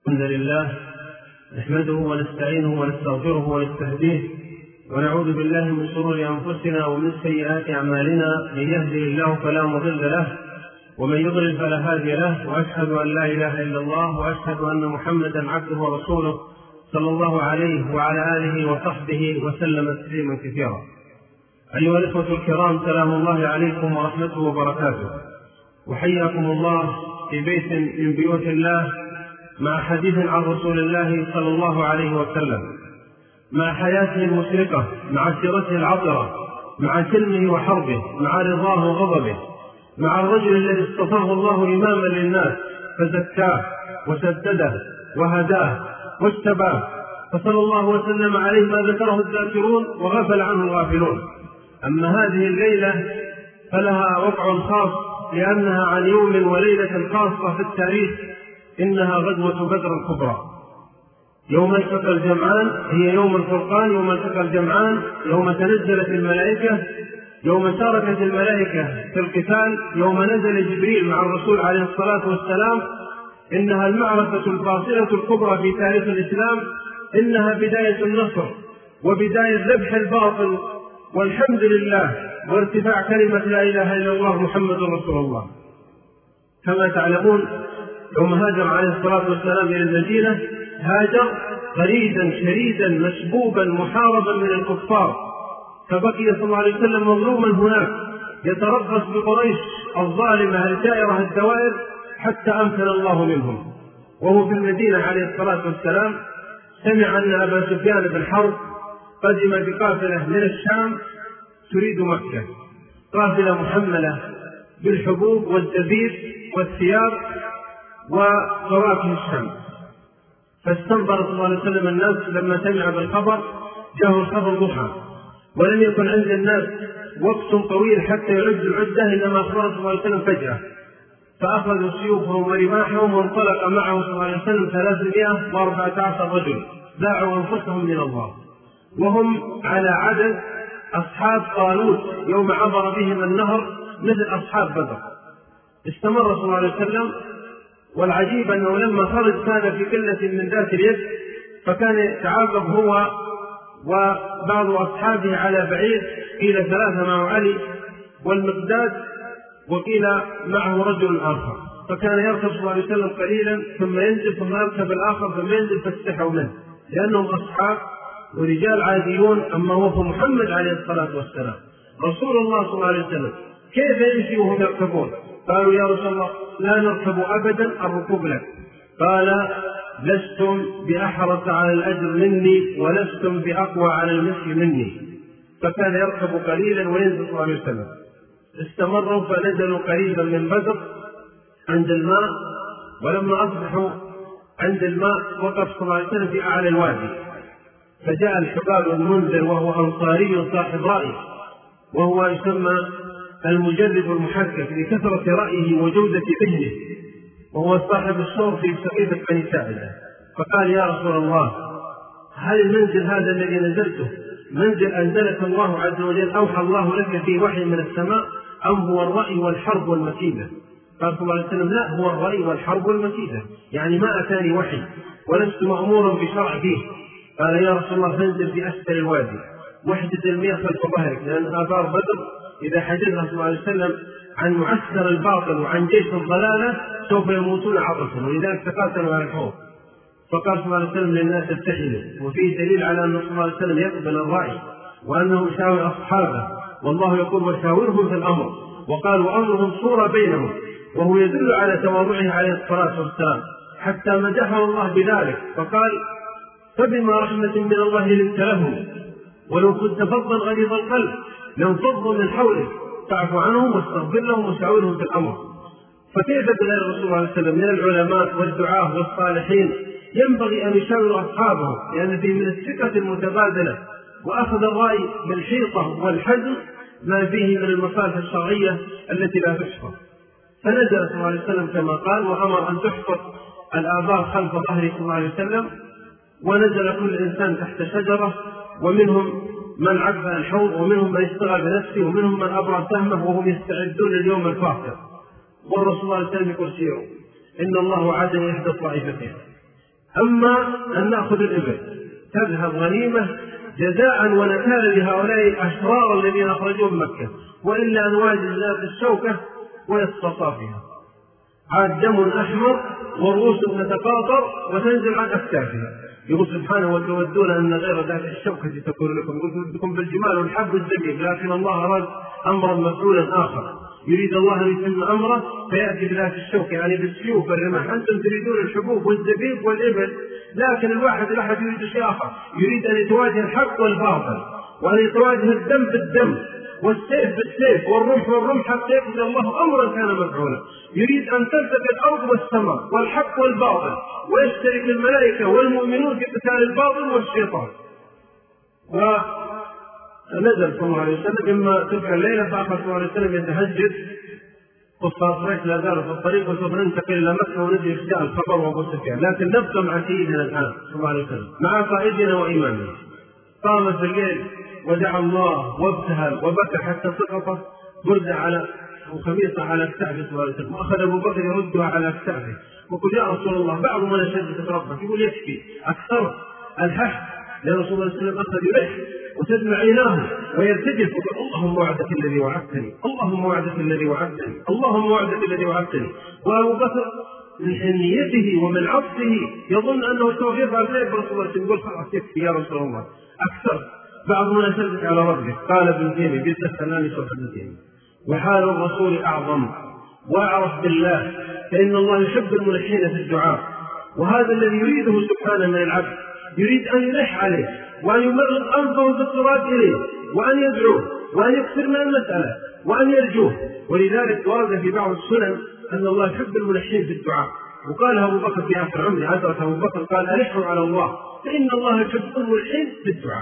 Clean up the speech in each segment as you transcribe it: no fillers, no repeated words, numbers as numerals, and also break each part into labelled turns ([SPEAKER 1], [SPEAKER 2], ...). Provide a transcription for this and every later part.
[SPEAKER 1] الحمد لله نحمده ونستعينه ونستغفره ونستهديه ونعوذ بالله من شرور أنفسنا ومن سيئات أعمالنا. من يهده الله فلا مضل له ومن يضلل فلا هادي له، وأشهد أن لا إله إلا الله وأشهد أن محمدا عبده ورسوله صلى الله عليه وعلى آله وصحبه وسلم تسليما كثيرا. أيها الإخوة الكرام، سلام الله عليكم ورحمته وبركاته، وحياكم الله في بيت من بيوت الله مع حديث عن رسول الله صلى الله عليه وسلم، مع حياته المشرقة، مع سيرته العطرة، مع سلمه وحربه، مع رضاه وغضبه، مع الرجل الذي اصطفاه الله إماما للناس فزكاه وسدده وهداه واجتباه، فصلى الله وسلم عليه ما ذكره الذاكرون وغفل عنه الغافلون. أما هذه الليلة فلها وقع خاص، لأنها عن يوم وليلة خاصة في التاريخ، إنها غزوة بدر الكبرى. يوم التقى الجمعان هي يوم الفرقان، يوم التقى الجمعان، يوم تنزلت الملائكة، يوم شاركت الملائكة في القتال، يوم نزل جبريل مع الرسول عليه الصلاة والسلام. إنها المعركة الفاصلة الكبرى في تاريخ الإسلام، إنها بداية النصر وبداية ذبح الباطل والحمد لله وارتفاع كلمة لا إله إلا الله محمد رسول الله. كما تعلمون يوم هاجر عليه الصلاة والسلام إلى المدينة هاجر غريزا شريدا مسبوبا محاربا من الكفار، فبقي صلى الله عليه وسلم مظلوما هناك يتربص بقريش الظالمة الجائرة الدوائر حتى أمكن الله منهم. وهو في المدينة عليه الصلاة والسلام سمع أن أبا سفيان بن حرب قدم بقافلة من الشام تريد مكة، قافلة محملة بالحبوب والزبيب والثياب وفواكه الشام. فاستنظر صلى الله عليه وسلم الناس لما سمع بالخبر، جاءه الخبر ضحى، ولم يكن عند الناس وقت طويل حتى يعد العدة، إنما أخبر صلى الله عليه وسلم فجأة، فأخذوا سيوفهم ورماحهم وانطلق معه صلى الله عليه وسلم 314 رجل باعوا أنفسهم من الله، وهم على عدد أصحاب طالوت يوم عبر بهم النهر مثل أصحاب بدر. استمر صلى الله عليه وسلم، والعجيب أنه لما خرج كان في قلة من ذات اليد، فكان يتعاقب هو وبعض أصحابه على بعير، قيل 3 معه علي والمقداد، وقيل معه رجل آخر، فكان يركب صلى الله عليه وسلم قليلا ثم ينزل ثم يركب الآخر ثم ينزل فاستحوا منه، لأنهم أصحاب ورجال عاديون. أما هو محمد عليه الصلاة والسلام رسول الله صلى الله عليه وسلم كيف يمشي وهم يركبون؟ قالوا يا رسول الله لا نركب أبدا، الركوب لك. قال لستم بأحرص على الأجر مني ولستم بأقوى على المشي مني. فكان يركب قليلا وينزل صلى الله عليه وسلم. استمروا فنزلوا قريبا من بدر عند الماء، ولما أصبحوا عند الماء وقف صلى الله عليه وسلم في أعلى الوادي، فجاء الحباب المنذر وهو أنصاري صاحب رأي، وهو يسمى المجرد المحقق لكثرة رأيه وجودة ذهنه، وهو صاحب الشور في سقيفة بني ساعدة. فقال يا رسول الله هل المنزل هذا الذي نزلته منزل أنزلك الله عز وجل أوحى الله لك في وحي من السماء، أم هو الرأي والحرب والمكيدة؟ قال صلى الله عليه وسلم لا، هو الرأي والحرب والمكيدة، يعني ما أتاني وحي ولست مأمورا بشرع فيه. قال يا رسول الله فانزل في أسفل الوادي واحدث المياه خلف ظهرك، لأن آثار بدر إذا حدثنا صلى الله عليه وسلم عن معسكر الباطل وعن جيش الضلالة سوف يموتون عطشا، ولذلك تقاتلوا على الحوض. فقال صلى الله عليه وسلم للناس ابتحلوا، وفيه دليل على أن صلى الله عليه وسلم يقبل الرأي وأنه يشاور أصحابه، والله يقول وشاورهم في الأمر، وقال وأمرهم صورة بينهم، وهو يدل على تواضعه عليه الصلاة والسلام، حتى مدحه الله بذلك فقال فبما رحمة من الله لنت لهم ولو كنت فظا غليظ القلب لانفضوا من حولك فاعف عنهم واستغفر لهم وشاورهم في الأمر. فكيف بغير الرسول صلى الله عليه وسلم من العلماء والدعاة والصالحين ينبغي أن يشاوروا أصحابه، لأن فيه من الثقة المتبادلة وأخذ الرأي بالحيطة والحزم ما فيه من المصالح الشرعية التي لا تحفظ. فنزل صلى الله عليه وسلم كما قال، وأمر أن تحفظ الآبار خلف ظهره صلى الله عليه وسلم، ونزل كل إنسان تحت شجرة، ومنهم من عبى الحوض، ومنهم من اشتغل بنفسه، ومنهم من أبرى سهمه، وهم يستعدون لليوم الفاصل. والرسول صلى الله عليه وسلم يقول سيروا إن الله وعدني إحدى الطائفتين، أما أن نأخذ الإبل تذهب غنيمة جزاء ونكالا لهؤلاء الأشرار الذين أخرجوا من مكة، وإلا أن نواجه ذات الشوكة ويتصفى فيها، عاد دم أحمر والرؤوس تتقاطر وتنزل عن أكتافها. يقول سبحانه وتودون أن غير ذات الشوكة تكون لكم، قلت لكم بالجمال والحب والزبيب، لكن الله أراد أمرا مفعولا آخر، يريد الله أن يتم أمره فيأتي بذات الشوكة يعني بالسيوف والرماح. أنتم تريدون الحبوب والزبيب والإبل، لكن الواحد يريد شيء آخر، يريد أن يتواجه الحق والباطل، وأن يتواجه الدم بالدم والسيف بالسيف والرمح والرمح حتى يقضي الله أمرا كان مفعولا. يريد أن تلتقي الأرض والسماء والحق والباطل، ويشترك الملائكة والمؤمنون في قتال الباطل والشيطان. ونزل صلى الله عليه وسلم إما تلك الليلة، فأخذ صلى الله عليه وسلم يتهجد، كفار قريش لا زالوا في الطريق، وسوف ننتقل إلى مكة ونجي إفشاء الخبر وأبو سفيان. لكن نبقى مع سيدنا الآن صلى الله عليه وسلم مع قائدنا وإمامنا. قام في الليل ودعا الله وابتهل وبكى حتى سقطت بردة على وخميصة على أكتافه صلى الله عليه وسلم، وأخذ أبو بكر يردها على أكتافه وقال يا رسول الله بعض من شدة ربك، يقول يكفي أكثر الحح، لأن رسول الله صلى الله عليه وسلم أخذ يلح وتدمع عيناه ويرتجف وقال اللهم وعدك الذي وعدتني، اللهم وعدك الذي وعدتني، اللهم وعدك الذي وعدتني. وأبو بكر من حنيته ومن عطفه يظن أنه سوف يفعل ذلك، رسول الله يقول خلاص يكفي يا رسول الله أكثر، بعض من شدك على ربك. قال ابن تيمية بالتسلام سوف ابن وحال الرسول أعظم وأعرف بالله، فإن الله يحب الملحين في الدعاء، وهذا الذي يريده سبحانه من العبد، يريد أن يلح عليه وأن يمرض أنفه في الصراط إليه وأن يدعوه وأن يكثر من المسألة وأن يرجوه. ولذلك ورد في بعض السنن أن الله يحب الملحين في الدعاء. وقال أبو بكر في آخر عمره أدرك أبو بكر قال ألحوا على الله فإن الله يحب الملحين في الدعاء.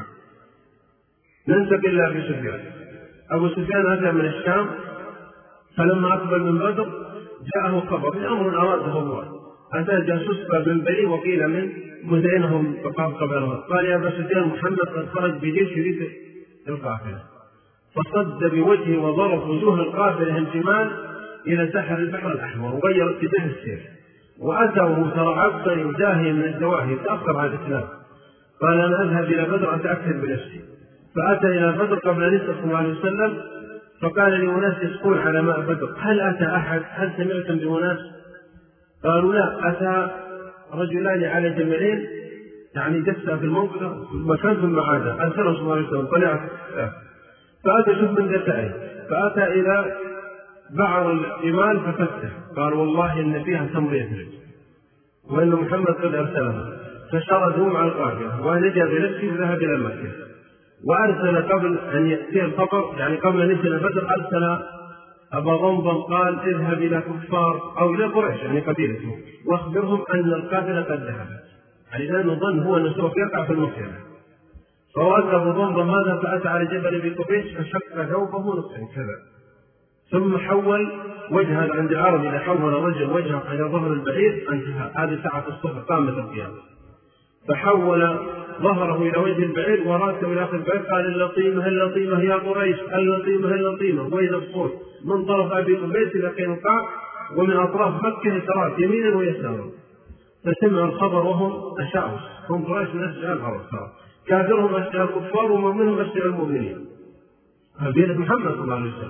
[SPEAKER 1] ننتقل إلى أبي سفيان. أبو سفيان أتى من الشام، فلما أقبل من بدر جاءه خبر بأمر أراده الله، أتى جاسوس من بني وقيل من مدينهم فقال قال يا أبا سفيان محمد قد خرج بجيش يريد القافلة، فصد بوجهه وضرب وجوه القافلة الجمال إلى ساحل البحر الأحمر وغير اتجاه السير، وأتى وهو ترعب داهيا من الدواهي تأخر عن الإسلام. قال أنا أذهب إلى بدر أتأكد بنفسي، فأتى إلى بدر قبل أن يصل صلى الله عليه وسلم، فقال لأناس يسقون على ماء بدر هل أتى أحد؟ هل سمعتم بأناس؟ قالوا لا، أتى رجلان على جملين يعني جثة في المنطقة مكان ثم عاد. أرسله صلى الله عليه وسلم طلعت، فأتى شوف من ذاتين، فأتى إلى بعض الإيمان ففتح، قال والله إن فيها تمر يثرب وإن محمد قد أرسلها، فشردوا مع القافلة ونجا بنفسه وذهب إلى مكة. وأرسل قبل أن يأتي الخبر يعني قبل أن ينزل بدر أرسل أبا ضمضم قال اذهب إلى كفار أو إلى قريش يعني قبيلته واخبرهم أن القافلة قد ذهبت، يعني لأنه ظن هو أنه سوف يقع في المصيبة. فوأتى أبو ضمضم هذا فأتى على جبل أبي قبيس فشق ثوبه نصفين كذا، ثم حول وجهه عند العرب إذا حول رجل وجهه إلى ظهر البعير انتهى، هذه ساعة الصبح قامت القيامة، فحول ظهره إلى وجه البعير وراسه إلى آخر البعير قال اللطيمة اللطيمة يا قريش اللطيمة اللطيمة، وإذا الصوت من طرف أبي قبيس إلى قينقاع ومن أطراف مكة يتراك يمينا ويسارا، فسمع الخبر وهم أشعوا، هم قريش من أشجع العرب كافرهم أشجع الكفار ومؤمنهم أشجع المؤمنين، قبيلة محمد صلى الله عليه وسلم.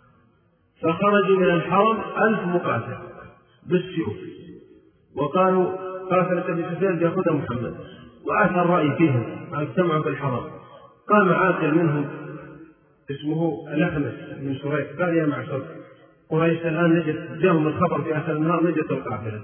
[SPEAKER 1] فخرجوا من الحرم 1000 مقاتل بالسيوف وقالوا قاتلت أبي سفيان بيأخذها محمد، وأثر الرأي فيهم اجتمعوا في الحرم. قام عاقل منهم اسمه الأخنس من شريح قال يا معشر قريش الآن نجد جاءهم الخبر في آخر النهار نجد القافلة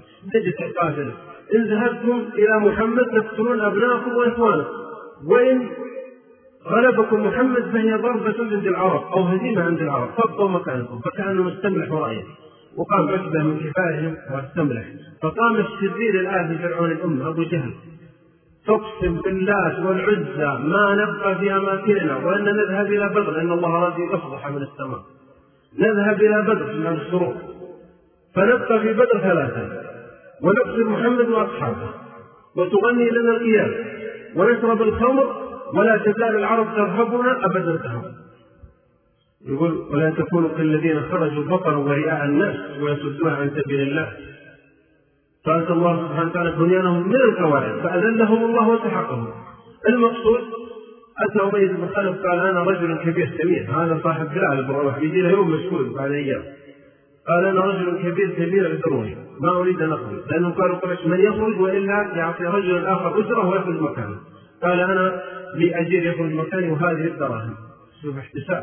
[SPEAKER 1] إن ذهبتم إلى محمد تقتلون أبناءكم وإخوانكم، وإن غلبكم محمد فهي ضربة عند العرب أو هزيمة عند العرب فابقوا مكانكم. فكانوا مستملحوا رأيه وقام عتبة من كفارهم واستملح. فقام الشرير الآن فرعون الأمة أبو جهل تقسم باللات والعزى ما نبقى في أماكننا وأن نذهب إلى بدر لأن الله راضي يفضح من السماء، نذهب إلى بدر من الشروق فنبقى في بدر 3 ونقتل محمد وأصحابه وتغني لنا القيام ونشرب الخمر ولا تزال العرب ترهبنا أبدا تهب. يقول ولا تكونوا كالذين خرجوا بطرا ورئاء الناس ويصدون عن سبيل الله. فأتى الله سبحانه وتعالى بنيانهم من القواعد فأذلهم الله وسحقهم. المقصود أتى أبي بن خلف قال أنا رجل كبير سمين، هذا صاحب بلال بن رباح بيجي له يوم مشهور بعد أيام، قال أنا رجل كبير سمين اعذروني ما أريد أن أخرج، لأنهم قالوا قريش من يخرج وإلا يعطي رجل آخر أجرة ويأخذ مكانه. قال أنا لأجير يخرج مكاني وهذه الدراهم، شوف احتساب.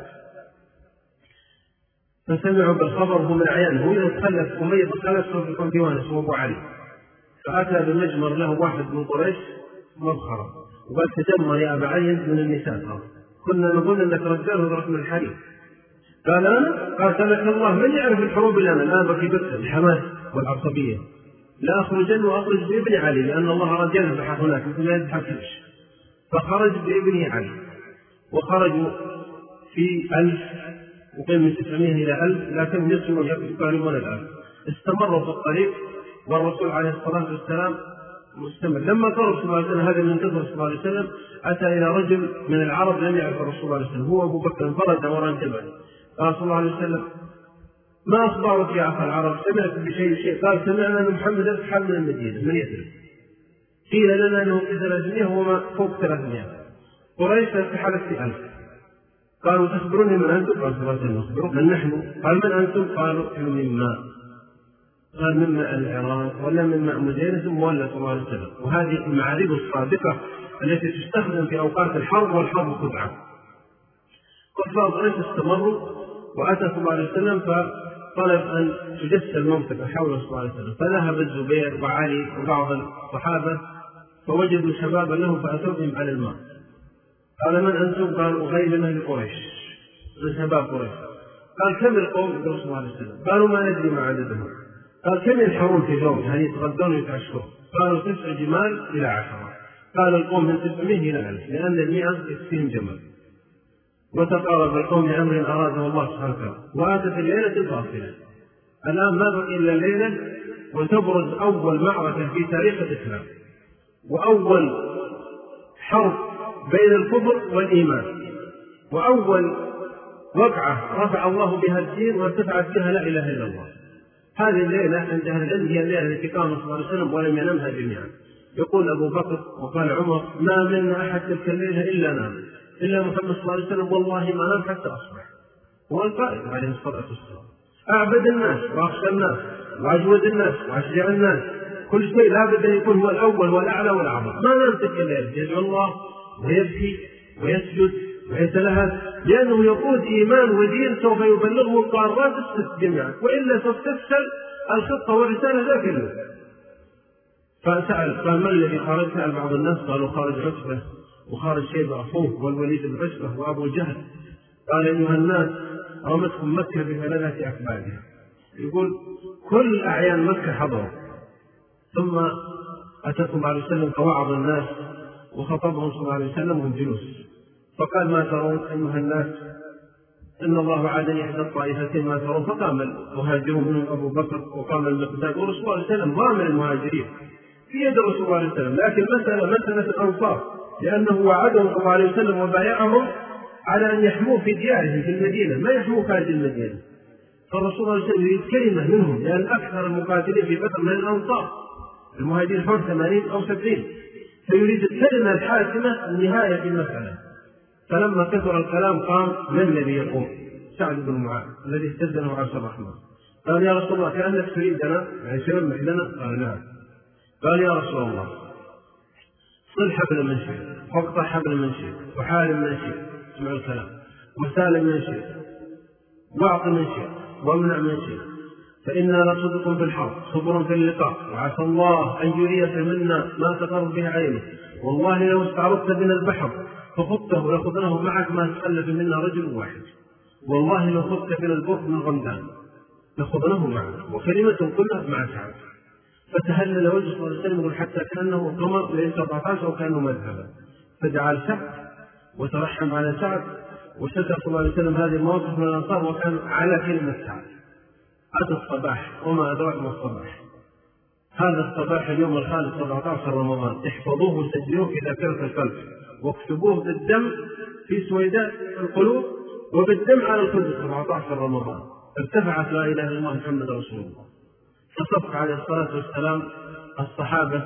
[SPEAKER 1] فسمعوا بالخبر هم من أعيانه، وإذا تخلف أمية تخلف سوف يكون ديوان اسمه أبو علي، فأتى بمجمر له واحد من قريش مبخرة وقال تجمر يا أبا علي من النساء، كنا نقول أنك رجال وضرك من الحريم. قال أنا قاتلك الله من يعرف الحروب اللي أنا الآن بكي بكر الحماس والعصبية، لا أخرجن وأخرج بابن علي لأن الله رجال يذبح هناك مثل ما يذبح كبش. فخرج بابن علي وخرجوا في 1000 وقيم من 900 إلى 1000، لكن يصلوا يقاربون 1000. استمروا في الطريق والرسول عليه الصلاة والسلام مستمر. لما قرب صلى الله عليه وسلم هذا من كثر صلى الله عليه وسلم أتى إلى رجل من العرب لم يعرف الرسول صلى الله عليه وسلم، هو أبو بكر فرد وراء الجبل. قال صلى الله عليه وسلم ما أخبارك يا أخا العرب، سمعت بشيء؟ قال سمعنا أن محمد ارتحل من المدينة من يثرب، قيل لنا أنه في 300 وما فوق 300. قريش ارتحلت في 1000. قالوا تخبروني من أنتم؟ قال صلى الله عليه وسلم نخبرك من نحن. قال من أنتم؟ قالوا مما قال مما العراق ولا مما مدينة ولا صلى الله عليه وسلم. وهذه المعارف الصادقة التي تستخدم في أوقات الحرب والحرب خدعة. كفار قريش استمروا وأتى صلى الله عليه وسلم فطلب أن تجسد المنطقة حول صلى الله عليه وسلم، فذهب الزبير وعلي وبعض الصحابة فوجدوا شبابا لهم فأتوهم على الماء. قال من أنتم؟ قالوا غير من أهل قريش من شباب قريش. قال كم القوم؟ صلى الله عليه وسلم. قالوا ما ندري ما عددهم. قال كم ينحرون في اليوم يعني يتغدون ويتعشون؟ قالوا 9 جمال إلى 10. قال القوم من 900 إلى 1000 لأن 100 يكفيهم جمل. وتقارب القوم لأمر أراده الله سبحانه وتعالى. وآتت الليلة الفاصلة. الآن ما بقي إلا الليلة وتبرز أول معركة في تاريخ الإسلام وأول حرب بين الكفر والإيمان وأول وقعة رفع الله بها الدين وارتفعت بها لا إله إلا الله. هذه الليلة عند أهل العلم هي الليلة التي قام صلى الله عليه وسلم ولم ينمها جميعا. يقول أبو بكر وقال عمر ما منا أحد تلك الليلة إلا نام إلا محمد صلى الله عليه وسلم والله ما نام حتى أصبح. هو القائد عليه الصلاة والسلام أعبد الناس وأخشى الناس وأجود الناس وأشجع الناس، كل شيء لابد أن يكون هو الأول والأعلى والأعظم. ما نام تلك الليلة يدعو الله ويبكي ويسجد ويتلهث لأنه يقود إيمان ودين سوف يبلغه القارات الست جميعا، وإلا سوف تفشل الخطة والرسالة ذاك اليوم. فسأل قال من الذي خرج؟ سأل بعض الناس قالوا خارج عتبة وخارج شيبة أخوه والوليد بن عتبة وأبو جهل. قال أيها الناس رمتكم مكة بثلاثة أكبادها. يقول كل أعيان مكة حضروا. ثم أتاكم عليه وسلم فوعظ الناس وخطبهم صلى الله عليه وسلم وهم جلوس، فقال ما ترون أيها الناس إن الله وعدني إحدى الطائفتين ما ترون. فقام المهاجرون منهم أبو بكر وقام المقداد ورسول الله عليه وسلم ضامن المهاجرين في يد رسول الله عليه وسلم، لكن مسألة الأنصار لأنه وعدهم صلى الله عليه وسلم وبايعهم على أن يحموا في ديارهم في المدينة ما يحموا خارج المدينة. فالرسول صلى الله عليه وسلم يريد كلمة منهم لأن أكثر المقاتلين في بدر من الأنصار، المهاجرين حول 80 أو 70، فيريد الكلمة الحاسمة النهاية في المسألة. فلما كثر الكلام قام من الذي يقوم؟ سعد بن معاذ الذي اهتزنه عرش الرحمن. قال يا رسول الله كأنك تريدنا يعني سلمح لنا؟ قال نعم. قال يا رسول الله صل حبل من شئت واقطع حبل من شئت وحارب من شئت، اسمعوا الكلام، وسالم من شئت واعط من شئت وامنع من شئت، فإنا لصدق في الحرب صبر في اللقاء، وعسى الله أن يريك منا ما تقر به عينك، والله لو استعرضت بنا البحر فخذته لخذناه معك ما تخلف منا رجل واحد، والله لو خذت بنا البر من غمدان لخذناه معك، وكلمة كلها مع سعد. فتهلل وجه صلى الله عليه وسلم حتى كأنه قمر ليس 14 وكأنه مذهبا، فدعا لسعد وترحم على سعد وشكر صلى الله عليه وسلم هذه المواقف من الأنصار وكان على كلمة سعد. أتى الصباح وما أدراك ما الصباح، هذا الصباح اليوم الخالد 17 رمضان، احفظوه وسجلوه في ذاكرة القلب واكتبوه بالدم في سويداء القلوب وبالدم على القلب. 17 رمضان ارتفعت لا إله إلا الله محمد رسول الله، فصف عليه الصلاة والسلام الصحابة،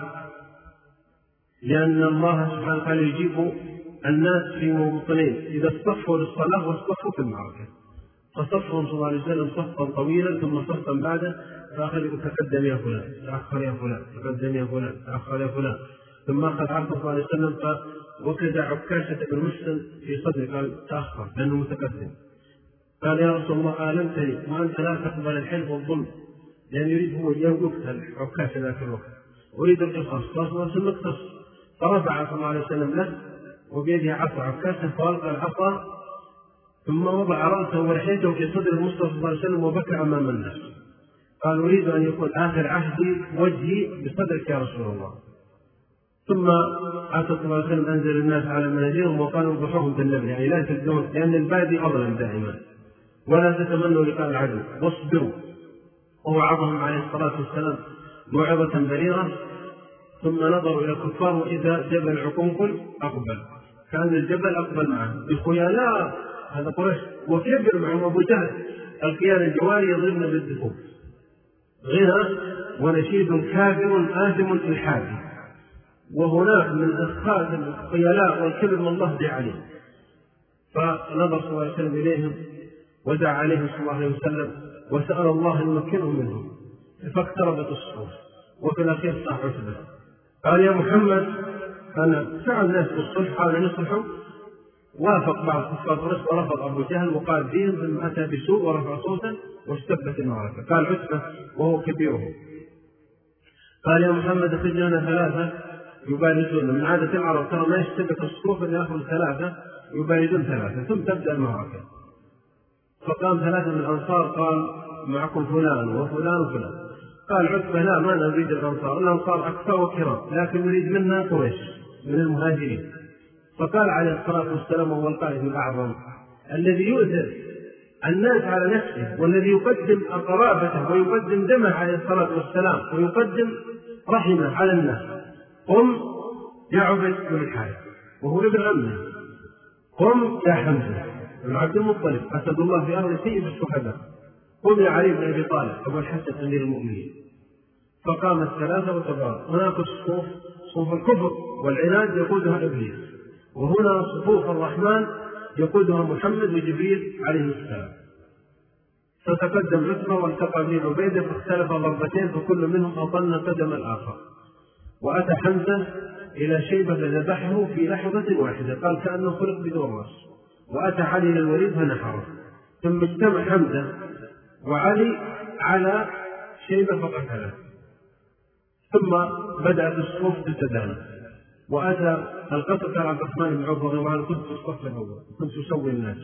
[SPEAKER 1] لأن الله سبحانه وتعالى يجيب الناس في موطنين: إذا اصطفوا للصلاة واصطفوا في المعركة. فصفهم صلى الله عليه وسلم صفا طويلا ثم صفا بعده، فأخذ يقول: تقدم يا فلان، تأخر يا فلان، تقدم يا فلان، تأخر يا فلان. ثم أخذ عرضه صلى الله عليه وسلم فوكد عكاشة بن محسن في صدره، قال: تأخر لأنه متقدم. قال: يا رسول الله آلمتني وأنت لا تقبل الحلف والظلم، لأن يريد هو يقتل عكاشة ذاك الوقت، أريد القصاص. صلى الله عليه وسلم اقتص، فرفع صلى الله عليه وسلم له وبيده عصا عكاشة، فألقى العصا ثم وضع رأسه ولحيته في صدر المصطفى صلى الله عليه وسلم وبكى أمام الناس. قال: أريد أن يكون آخر عهدي وجهي بصدرك يا رسول الله. ثم أتى صلى الله عليه وسلم أنزل الناس على منازلهم وقالوا: انضحوهم بالنبل، يعني لا تبدون، لأن البادي أظلم دائما، ولا تتمنوا لقاء العدو واصبروا. ووعظهم عليه الصلاة والسلام موعظة بليغة. ثم نظروا إلى الكفار وإذا جبل عقنقل أقبل، كان الجبل أقبل معه بخيلاء، هذا قريش، وكبر معهم أبو جهل الكيان الجواري يضربن بالدفوف، غنى ونشيد كافر آثم الحادي. وهناك من أخاذ الخيلاء والكبر من الله دعا عليه. فنظر صلى الله عليه وسلم إليهم ودعا عليهم صلى الله عليه وسلم وسأل الله أن يمكنهم منهم، فاقتربت الصفوف. وفي الأخير صاح عتبة قال: يا محمد، أنا سعى الناس بالصلح، حاول يصلحوا. وافق بعض كفار قريش ورفض أبو جهل وقال فيهم، ثم أتى بسوء ورفع صوتا واشتبت المعركة. قال عتبة وهو كبيره: قال: يا محمد، اخرج لنا ثلاثة يباردون. من عادة العرب ترى ما يشتبك الصفوف إلا يأخذ ثلاثة يباردون ثلاثة ثم تبدأ المعركة. فقام ثلاثة من الأنصار قال: معكم فلان وفلان وفلان. قال عتبة: لا، ما نريد الأنصار، الأنصار أكثر وكرام، لكن نريد منا قريش من المهاجرين. فقال عليه الصلاة والسلام وهو القائد الأعظم الذي يؤثر الناس على نفسه، والذي يقدم قرابته ويقدم دمه عليه الصلاة والسلام ويقدم رحمه على الناس: قم يا عبيد بن الحارث، وهو ابن عمه، قم يا حمزة بن عبد المطلب أسد الله في أرض سيد الشهداء، قم يا علي بن أبي طالب أبو الحسن أمير المؤمنين. فقام الثلاثة وتبارك. هناك الصفوف، صفوف الكفر والعناد يقودها إبليس، وهنا صفوف الرحمن يقودها محمد وجبريل عليه السلام. فتقدم عتبة والتقى بن عبيدة فاختلف ضربتين، فكل منهم أطن قدم الآخر. وأتى حمزة إلى شيبة فذبحه في لحظة واحدة، قال كأنه خلق بدون رأس. وأتى علي للوليد فنحره. ثم اجتمع حمزة وعلي على شيبة فقتله. ثم بدأت الصفوف تتدانى، وأتى القتل. كان عبد الرحمن بن عوف رضي الله عنه: كنت في الصف الأول، كنت أسوي الناس،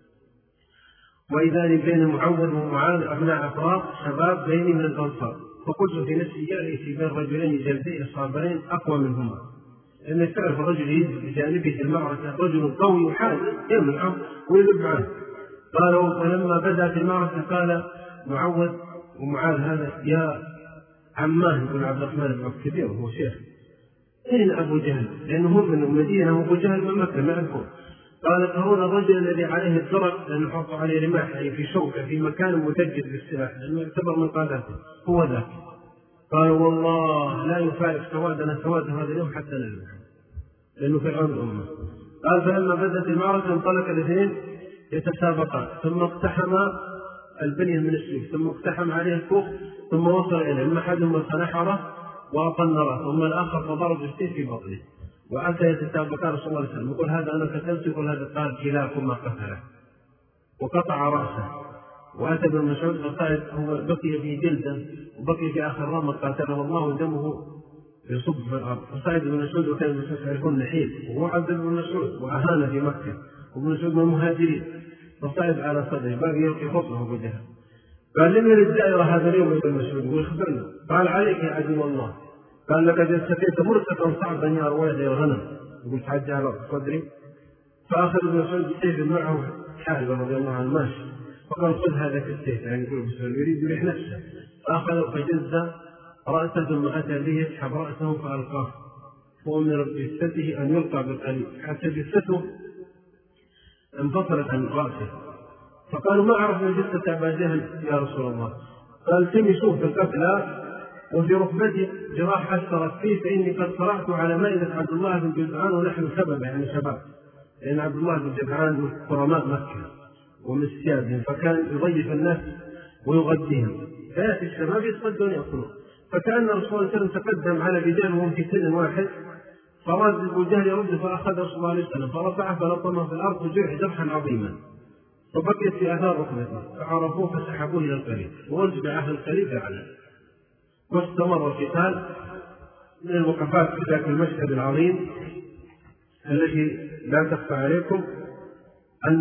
[SPEAKER 1] وإذا بين معوذ ومعاذ أبناء أفراق شباب بيني من الأنصار، فقلت في نفسي: يأتي بين رجلين جلدين صابرين أقوى منهما، لأن تعرف الرجل يجد بجانبه في المعركة رجل قوي حازم يمنعه ويذب عنه. قالوا: فلما بدأت المعركة قال معوذ ومعاذ هذا: يا عماه بن عبد الرحمن بن عوف كبير وهو شيخ، أين أبو جهل؟ لأنه هم من المدينة وأبو جهل من مكة ما يعرفون. قال: ترون الرجل الذي عليه الدرع، لأنه حط عليه رماح يعني في شوكة في مكان متجد بالسلاح لأنه يعتبر من قادته، هو ذاك. قالوا: والله لا يفارق سوادنا سواد هذا اليوم حتى نذبح، لأنه فرعون الأمة. قال: فلما بدأت المعركة انطلق الاثنين يتسابقان، ثم اقتحم البنية من السيف، ثم اقتحم عليه الكوخ، ثم وصل إليه، أما أحدهما فنحره وأطن رأسه، ثم الآخر فضرب السيف في بطنه. وأتى يتسابقان رسول الله صلى الله عليه وسلم، يقول: هذا أنا قتلت، يقول: هذا قال كلاكما قتله، وقطع رأسه. وأتى ابن مسعود فقال: هو بقي في جلده وبقي في آخر رمى قاتله الله ودمه يصب في الأرض. فصعد ابن مسعود، وكان ابن مسعود يعرفون نحيل، وهو عبد ابن مسعود وأهان في مكة، وابن مسعود من المهاجرين، فصعد على صدره باقي يلقي خطه أبو جهل. قال: لم يرد الدائرة هذا اليوم ابن مسعود، يقول: خبرنا. قال: عليك يا عدو الله. قال: لقد استفيت مرسة صعبا يا رواد الغنم، يقول: حج على صدري. فأخذ ابن مسعود بسيف معه حارب رضي الله عنه ماشي، فقال: خذ هذا في السيف، يعني يقول مسعود يريد يريح نفسه. فأخذ فجز رأسه، ثم أتى به يسحب رأسه فألقاه، وأمر بجثته أن يلقى بالقليل حتى جثته انفصلت عن رأسه. فقالوا: ما عرفنا جثة أبا جهل يا رسول الله. فالتمسوه في القتلى وفي ركبتي جراح أثرت فيه، فإني قد قرأت على مائدة عبد الله بن جدعان ونحن شباب، يعني شباب، لأن عبد الله بن جدعان من كرماء مكة ومن سيادهم، فكان يضيف الناس ويغذيهم، فيأتي الشباب يصدون يأكلون. فكأن الرسول صلى الله عليه وسلم تقدم على رجال وهم في سن واحد، فراد أبو جهل يرد فأخذ رسول الله عليه وسلم فرفعه فلطمه في الأرض وجرح جرحا عظيما، فبقيت في آثار ركبته، فعرفوه فسحبوه إلى القليب وأنزل أهل القليب عليه. واستمر القتال. من الوقفات في ذاك المشهد العظيم التي لا تخفى عليكم أن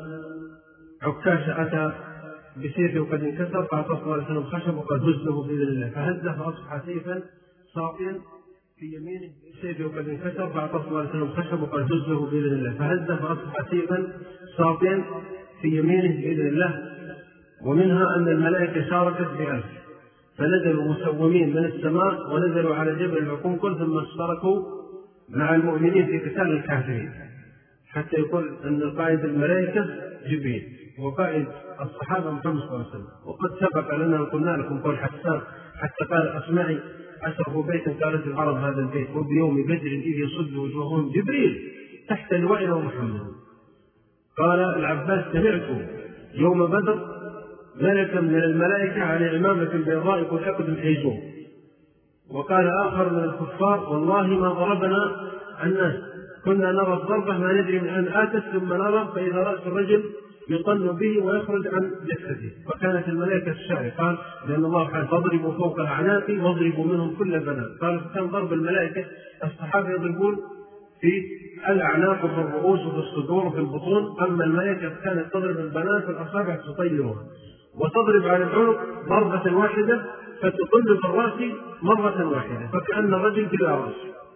[SPEAKER 1] عكاشة أتى بسيفه وقد انكسر، فأعطى صلى الله عليه وسلم خشب وقد هزه بإذن الله فهزه فأصبح سيفا ساطيا في يمينه. سيفه وقد انكسر، فأعطى صلى الله عليه وسلم خشب وقد هزه بإذن الله فهزه فأصبح سيفا ساطيا في يمينه بإذن الله. ومنها أن الملائكة شاركت ب1000 فنزلوا مسومين من السماء ونزلوا على جبل العقنقل ثم اشتركوا مع المؤمنين في قتال الكافرين، حتى يقول أن قائد الملائكة جبريل وقائد الصحابة محمد صلى الله عليه وسلم. وقد سبق لنا قلنا لكم قول حسان حتى قال أسمعي أشرف بيتا قالت العرب هذا البيت وبيوم بدر إذ يصد وجوههم جبريل تحت لوائنا ومحمد. قال العباس سمعت يوم بدر ملكا من الملائكة على عمامة بيضاء يقول أقدم حيزوم. وقال آخر من الكفار والله ما ضربنا الناس كنا نرى الضربة ما ندري من أن آتت ثم نرى فإذا رأس الرجل يطن به ويخرج عن جسده. فكانت الملائكة الشعر قال لأن الله قال فاضربوا فوق الأعناق واضربوا منهم كل بنان. قال كان ضرب الملائكة الصحابة يضربون في الأعناق وفي الرؤوس وفي الصدور وفي البطون، أما الملائكة كانت تضرب البنان في الأصابع تطيرها وتضرب على العنق ضربة واحدة فتطل في الرأس مرة واحدة فكأن الرجل بلا رأس.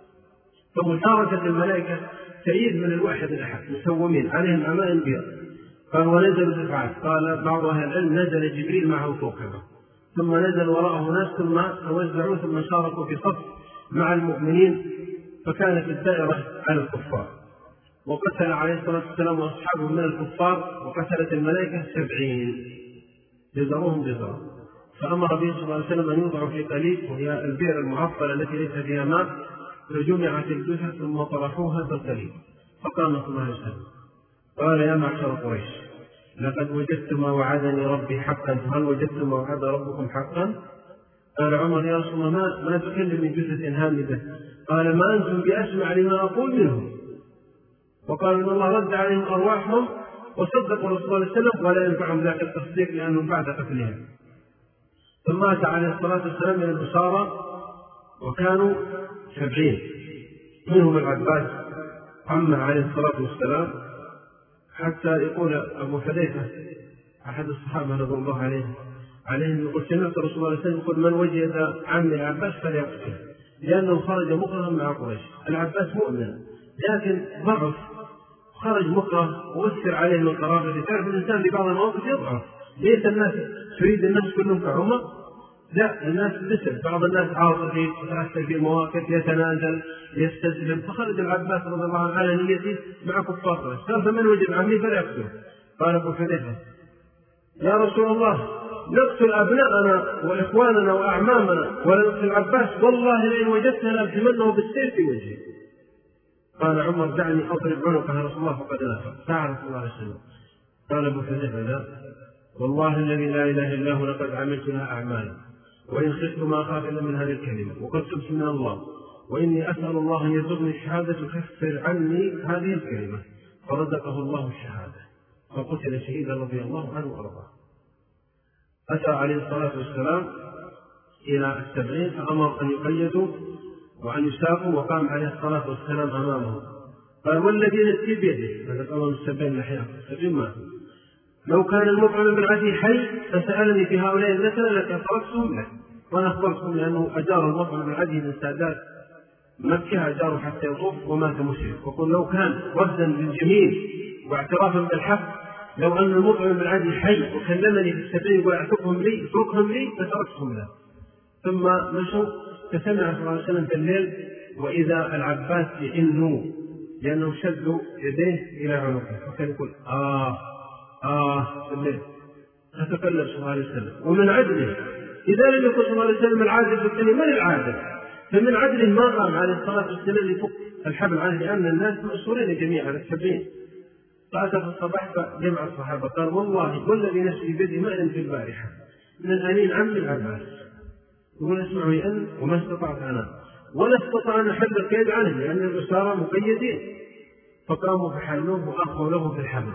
[SPEAKER 1] فمشاركة الملائكة سيد من الواحد الأحد مسومين عليهم عمائم بيض. قال ونزلوا دفعات. قال بعض أهل العلم نزل جبريل معه كوكبة ثم نزل وراءه ناس ثم توزعوا ثم شاركوا في صف مع المؤمنين فكانت الدائرة على الكفار. وقتل عليه الصلاة والسلام وأصحابه من الكفار وقتلت الملائكة 70 جزروهم جزرا. فأمر به صلى الله عليه وسلم أن يوضعوا في قليب وهي البئر المعطلة التي ليس فيها ماء، فجمعت الجثث ثم طرحوها في القليب. فقام صلى الله عليه وسلم قال يا معشر قريش لقد وجدت ما وعدني ربي حقا هل وجدتم ما وعد ربكم حقا؟ قال عمر يا رسول الله ما تكلم من جثث هامدة. قال ما أنتم بأسمع لما أقول منهم. وقال إن الله رد عليهم أرواحهم وصدقوا رسول الله صلى الله عليه وسلم ولا ينفعهم ذاك التصديق لأنهم بعد قتلهم. ثم أتى عليه الصلاة والسلام من البصارة وكانوا 70 منهم العباس عمه عليه الصلاة والسلام، حتى يقول أبو حذيفة أحد الصحابة رضي الله عليهم يقول سمعت رسول الله صلى الله عليه وسلم يقول من وجد عمي العباس فليقتله لأنه خرج مكرها مع قريش. العباس مؤمن لكن ضعف خرج مكره وأثر عليه من قرابته. تعرف الإنسان في بعض المواقف يضعف. ليس الناس تريد الناس كلهم كعمر، لا الناس تسل. بعض الناس عاطفي يتأثر في المواقف يتنازل يستسلم. فخرج العباس رضي الله عنه على نيته مع كفار قريش. قال فمن وجد عمي فلا يقتله. قال أبو حذيفة يا رسول الله نقتل أبناءنا وإخواننا وأعمامنا ولا نقتل العباس والله لئن وجدتنا لأرجمنه بالسيف في وجهه. قال عمر دعني أضرب عنقه يا رسول الله فقد نافع. تعالى صلى الله عليه وسلم. قال أبو حذيفة لا والله الذي لا إله إلا هو لقد عملت لها أعمالا وإن خفت ما أخاف إلا من هذه الكلمة وقد تبت من الله وإني أسأل الله أن يرزقني الشهادة تكفر عني هذه الكلمة. فرزقه الله الشهادة فقتل شهيدا رضي الله عنه وأرضاه. أتى عليه الصلاة والسلام إلى 70 فأمر أن يقيدوا وأن يساقوا وقام عليه الصلاة والسلام أمامه. قال والذي نفسي بيده هذا قام 70 نحيا 70 ماتوا لو كان المطعم بن عدي حي فسألني في هؤلاء المثل لكفرتهم له وأنا أخبرتكم لأنه أجار المطعم بن عدي من سادات مكة أجاره حتى يطوف ومات مشرك. وقل لو كان ردا للجميل واعترافا بالحق لو أن المطعم بن عدي حي وكلمني في السبيل ويعتقهم لي فتركتهم له. ثم مشوا فسمع صلى الله عليه وسلم في الليل وإذا العباس يئن لأنه شدوا يديه إلى عنقه فكان يقول في الليل فتقلب صلى الله عليه وسلم. ومن عدله إذا لم يكن صلى الله عليه وسلم العادل في الدنيا، من العادل؟ فمن عدله ما قام عليه الصلاة والسلام يفك الحبل عنه، لأن الناس مأسورين جميعا الحبين. فأتى في الصباح فجمع الصحابة قال والله والذي نفسي بيدي ما نمت البارحة من الأنين عم العباس، يقول اسمعوا أن وما استطعت أنا ولا استطاع أن أحل الكيد عنه لأن الأسارى مقيدين. فقاموا فحلوه وأخذوا له في الحبل.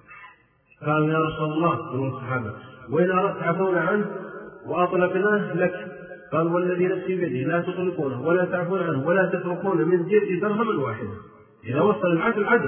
[SPEAKER 1] قالوا يا رسول الله يقول الصحابة وإن أردت عفونا عنه وأطلقناه لك. قال والذي نفسي بيده لا تطلقونه ولا تعفون عنه ولا تتركون من جلد درهم واحد. إذا وصل العدل عدل،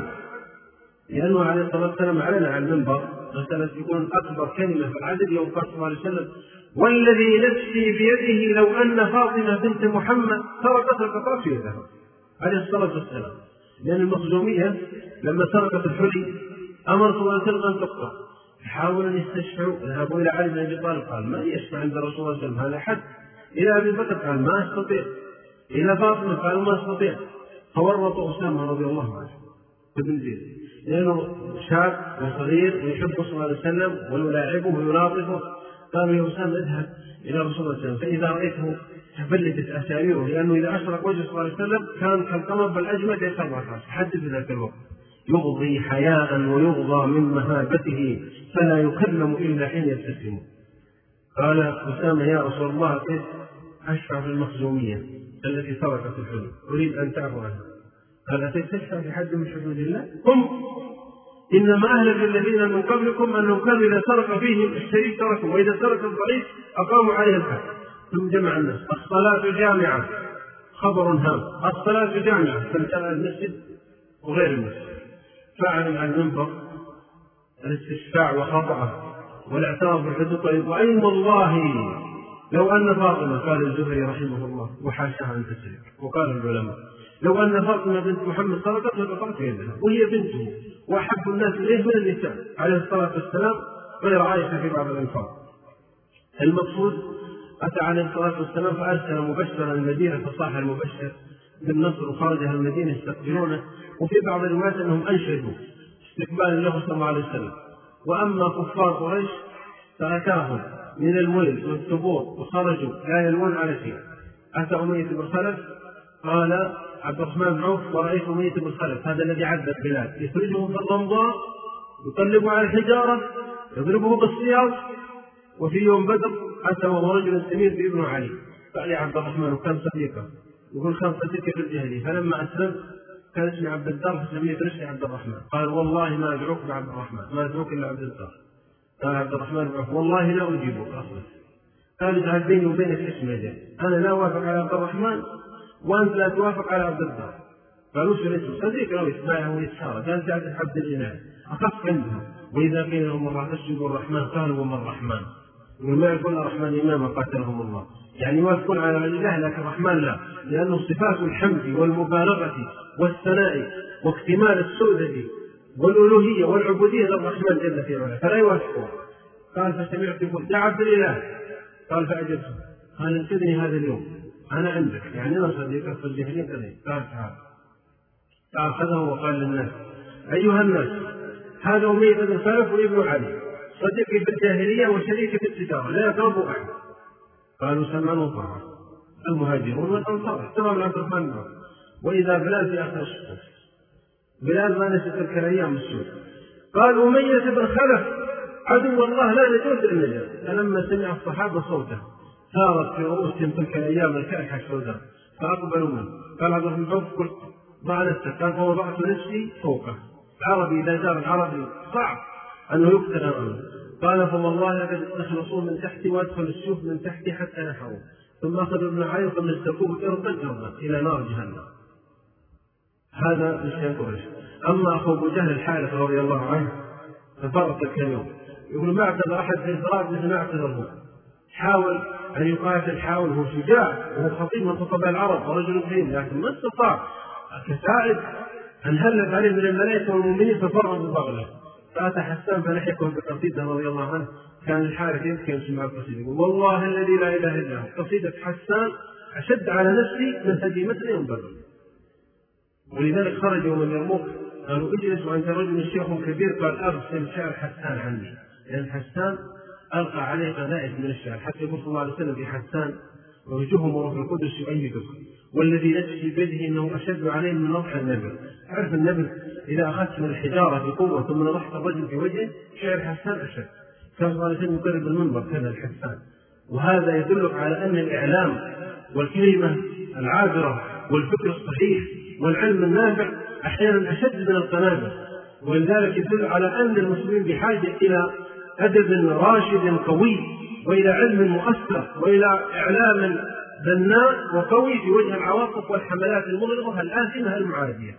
[SPEAKER 1] لأنه عليه الصلاة والسلام أعلن على المنبر مسألة يكون أكبر كلمة في العدل يوم قال صلى الله عليه وسلم والذي نفسي بيده لو أن فاطمة بنت محمد سرقت لقطعت يدها عليه الصلاة والسلام. لأن المخزومية لما سرقت الحلي أمر صلى الله عليه وسلم أن تقطع، حاولوا أن يستشفعوا، ذهبوا إلى علي بن أبي طالب قال ما يشفع عند رسول الله صلى الله عليه وسلم هذا حد، إلى أبي بكر قال ما أستطيع، إلى فاطمة قالوا ما أستطيع، فورطوا أسامة رضي الله عنه بن زيد لأنه شاب وصغير ويحب صلى الله عليه وسلم ويلاعبه ويلاطفه. قالوا يا أسامة اذهب إلى رسول الله صلى الله عليه وسلم فإذا رأيته تفلتت أساريره، لأنه إذا أشرق وجه صلى الله عليه وسلم كان كالقمر بالأجمد يسرع حدث في ذاك الوقت يغضي حياء ويغضى من مهابته فلا يكلم إلا حين يبتسم. قال أسامة يا رسول الله كيف أشفع في المخزومية التي سرقت الحلم أريد أن تعفو عنها. قال تشفع في حد من حدود الله؟ هم إنما أهلك الذين من قبلكم أنهم كانوا إذا سرق فيهم الشريك تركوا وإذا سرق الضعيف أقاموا عليه الحد. ثم جمع الناس الصلاة جامعة، خبر هام الصلاة جامعة فامتلأ المسجد وغير المسجد. فعلم عن المنبر الاستشفاع وخطأه والاعتراف بالحدود. وأيم والله لو أن فاطمة قال الزهري رحمه الله وحاشاها أن تسرق، وقال العلماء لو أن فاطمة بنت محمد سرقت لقطعت يدها وهي بنته وأحب الناس إليه من النساء عليه الصلاة والسلام غير عائشة في بعض الأنفاق. المقصود أتى عليه الصلاة والسلام فأرسل مبشرا المدينة فصاح المبشر بالنصر وخرجها المدينة يستقبلونه. وفي بعض الروايات أنهم أنشدوا استقبالا له صلى الله عليه وسلم. وأما كفار قريش فأتاهم من الويل والثبور وخرجوا لا يلوون على شيء. أتى أمية بن خلف قال عبد الرحمن بن عوف ورأيت أمية بن خلف هذا الذي عذب البلاد يخرجه في الرمضاء يقلبه على الحجارة يضربه بالسياط. وفي يوم بدر أتى وهو رجل سمير بابن علي قال يا عبد الرحمن وكان صديقه يقول كان صديقي في الجاهلية فلما أسلم كان اسمي عبد الدار فسميت نفسي عبد الرحمن. قال والله ما أدعوك بعبد الرحمن ما أدعوك إلا عبد الدار. قال عبد الرحمن والله لا أجيبك أصلا. قال اجعل بيني وبينك اسم يدين أنا لا أوافق على عبد الرحمن وأنت لا توافق على عبد الدار. قالوا شو الاسم صديق لو يسمعه ويتشارى قال جعل عبد الإله أخف عندهم. وإذا قيل لهم مرة تسجدوا الرحمن قالوا وما الرحمن وما يكون الرحمن إماما قاتلهم الله. يعني يوافقون على الإله لكن الرحمن لا، لأنه صفات الحمد والمبالغة والثناء واكتمال السؤدد والألوهية والعبودية للرحمن جل في علاه فلا يوافقون. قال فسمعت يقول يا عبد الإله قال فأجبته قال انقذني هذا اليوم أنا عندك يعني أنا صديقك في الجاهلية كذلك. قال تعال فأخذه وقال للناس أيها الناس هذا أمية بن خلف وابن علي صديقي في الجاهلية وشريكي في التجارة لا يقرب أحد. قالوا سمعنا وطاعة المهاجرون والأنصار تمام عبد الرحمن. وإذا بلال في آخر الشهور بلال ما نسيت تلك الأيام السود. قال أمية بن خلف عدو الله لا يجوز النجاة. فلما سمع الصحابة صوته صارت في رؤوسهم تلك الأيام الكائحة السوداء فأقبلوا منه. قال عبد الرحمن عوف قلت ضع نفسك. قال فوضعت نفسي فوقه. العربي إذا جاء العربي صعب أنه يقتل أمامه. قال فوالله لقد استخلصوا من تحتي وأدخل السيوف من تحتي حتى نحروا ثم أخذوا ابن علي فمسكوه إرضا إلى نار جهنم. هذا مشان قريش. أما أخو أبو جهل الحارث رضي الله عنه ففرط الكلام يقول ما اعتذر أحد في الفراد مثل ما اعتذره. حاول أن يقاتل حاول هو شجاع وهو خطيب من خطباء العرب ورجل كريم لكن ما استطاع كسائد أن هلت عليه من الملائكة والمؤمنين ففرط ببغله. فأتى حسان فلحقه بقصيدة رضي الله عنه كان الحارث يبكي يسمع القصيدة والله الذي لا إله إلا هو قصيدة حسان أشد على نفسي من هزيمتنا يوم بدر. ولذلك خرج يوم اليرموك قالوا اجلس وأنت رجل شيخ كبير قال أرسل شعر حسان عني لأن حسان ألقى عليه قذائف من الشعر حتى يقول صلى الله عليه وسلم في حسان: وجههم وروح القدس يؤيدك، والذي نفسي بيده إنه أشد عليه من نضح النبل. عرف النبل إذا أخذت من الحجارة بقوة ثم نضحت الرجل في وجهه شعر حسان أشد. كان صلى الله عليه وسلم يقرب المنبر كذا الحسان. وهذا يدلك على أن الإعلام والكلمة العابرة والفكر الصحيح والعلم النافع أحيانا أشد من القنابل، ولذلك يدل على أن المسلمين بحاجة إلى أدب راشد قوي، وإلى علم مؤثر، وإلى إعلام بناء وقوي في وجه العواصف والحملات المغرضة الآثمة المعادية.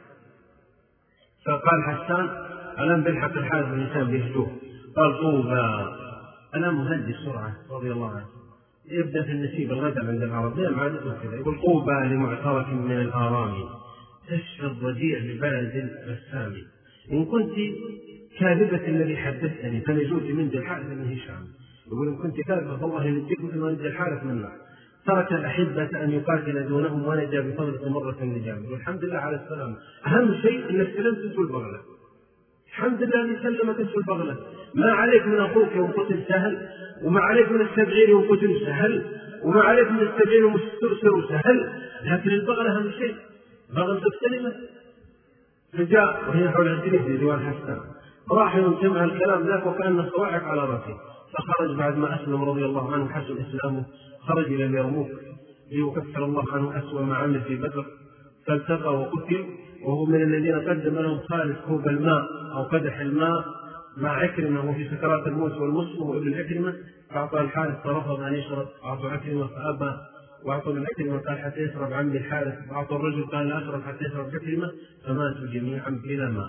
[SPEAKER 1] فقال حسان: ألم بالحق الحارث بن هشام بيهجوه؟ قال: طوبى. أنا مهدي السرعة رضي الله عنه، يبدأ في النسيب الغدر عند العرب ما عادته كذا، يقول: طوبى لمعترك من الآرام تشفي الضجيع ببلد الرسام، إن كنت كاذبة الذي حدثتني فنجوت من الحارث بن هشام. يقول: إن كنت كاذبة فالله ينجيك مثل ما نجى الحارث منا. ترك الأحبة أن يقاتل دونهم ونجا بفضل مرة النجام. والحمد لله على السلامة. أهم شيء أنك سلمت البغلة. الحمد لله أن سلمت البغلة. ما عليك من أخوك يوم قتل سهل، وما عليك من السبعين يوم قتل سهل، وما عليك من السبعين يوم استرسل سهل، لكن البغلة أهم شيء. بغلة السلمة فجاء وهي حول الجليس ديوان حسان، راح يجمع الكلام ذاك وكأن الصواعق على رأسه. فخرج بعد ما أسلم رضي الله عنه حسن إسلامه، خرج إلى اليرموك ليكفر الله عنه أسوأ ما عمل في بدر، فالتقى وقتل، وهو من الذين قدم لهم خالد كوب الماء أو قدح الماء مع عكرمة وفي سكرات الموت والمسلم وابن العكرمة، فأعطى الحارث فرفض أن يشرب، أعطوا عكرمة فأبى، وأعطوا العكرمة قال حتى يشرب عمي الحارث، وأعطوا الرجل قال لا أشرب حتى يشرب عكرمة، فماتوا جميعا بلا ماء.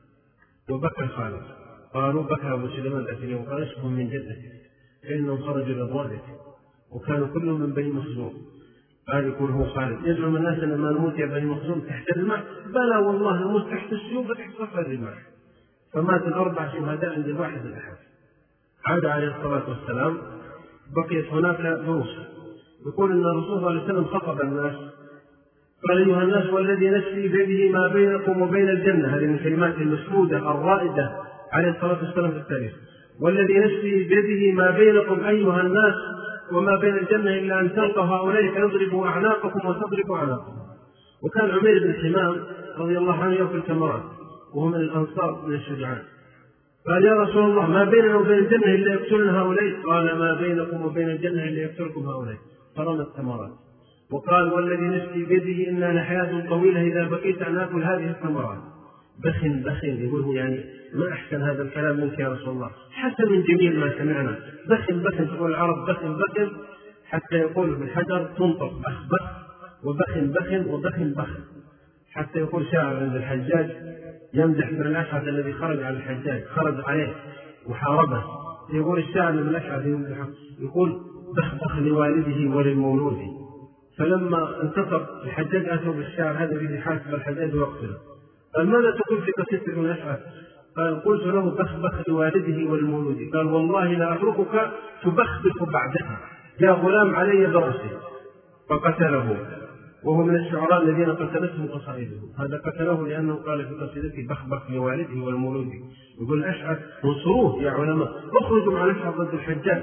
[SPEAKER 1] وبكى خالد، قالوا: بكى أبو سليمان الأسلي وقال: اشفهم من جدتك فإنهم خرجوا لأبوابك، وكانوا كلهم من بني مخزوم. قال يقول هو خالد: يزعم الناس أن ما نموت يا بني مخزوم تحت الرماح، بلى والله نموت تحت السيوف وتحت صفر الرماح. فمات الأربع شهداء عند الواحد الأحد. عاد عليه الصلاة والسلام، بقيت هناك دروس. يقول أن الرسول صلى الله عليه وسلم خطب الناس قال: أيها الناس والذي نفسي بيده ما بينكم وبين الجنة. هذه من الكلمات المشهودة الرائدة عليه الصلاة والسلام في التاريخ. والذي نفسي بيده ما بينكم أيها الناس وما بين الجنة إلا أن تلقوا هؤلاء فيضربوا أعناقكم وتضربوا أعناقكم. وكان عمير بن حمام رضي الله عنه يأكل تمرات وهو من الأنصار من الشجعان. قال: يا رسول الله ما بيننا وبين الجنة إلا يقتلنا هؤلاء. قال: ما بينكم وبين الجنة إلا يقتلكم هؤلاء. فرمى التمرات وقال: والذي نفسي بيده إنها لحياة طويلة إذا بقيت أن آكل هذه التمرات. بخن بخن، يقول يعني ما أحسن هذا الكلام منك يا رسول الله، حسن من جميل ما سمعنا. بخن بخن، تقول العرب بخن بخن حتى يقول بالحجر تنطق بخ بخ، وبخن بخن وبخن بخن، حتى يقول شاعر عند الحجاج يمدح بن الأشعث الذي خرج على الحجاج، خرج عليه وحاربه، يقول الشاعر بن الأشعث يقول: بخ بخ لوالده وللمولود. فلما انتصر الحجاج أتوا بالشاعر هذا الذي حاسب الحجاج ويقتله. قال: ماذا تقول في قصيدة ابن الأشعث؟ قال: قلت له: بخ بخ لوالده والمولود. قال: والله لا أتركك تبخبخ بعدها يا غلام علي برسي. فقتله، وهو من الشعراء الذين قتلتهم قصائده. هذا قتله لأنه قال في قصيدته: بخ بخ لوالده والمولود. يقول الأشعث: انصروه يا علماء، اخرجوا مع الأشعث ضد الحجاج،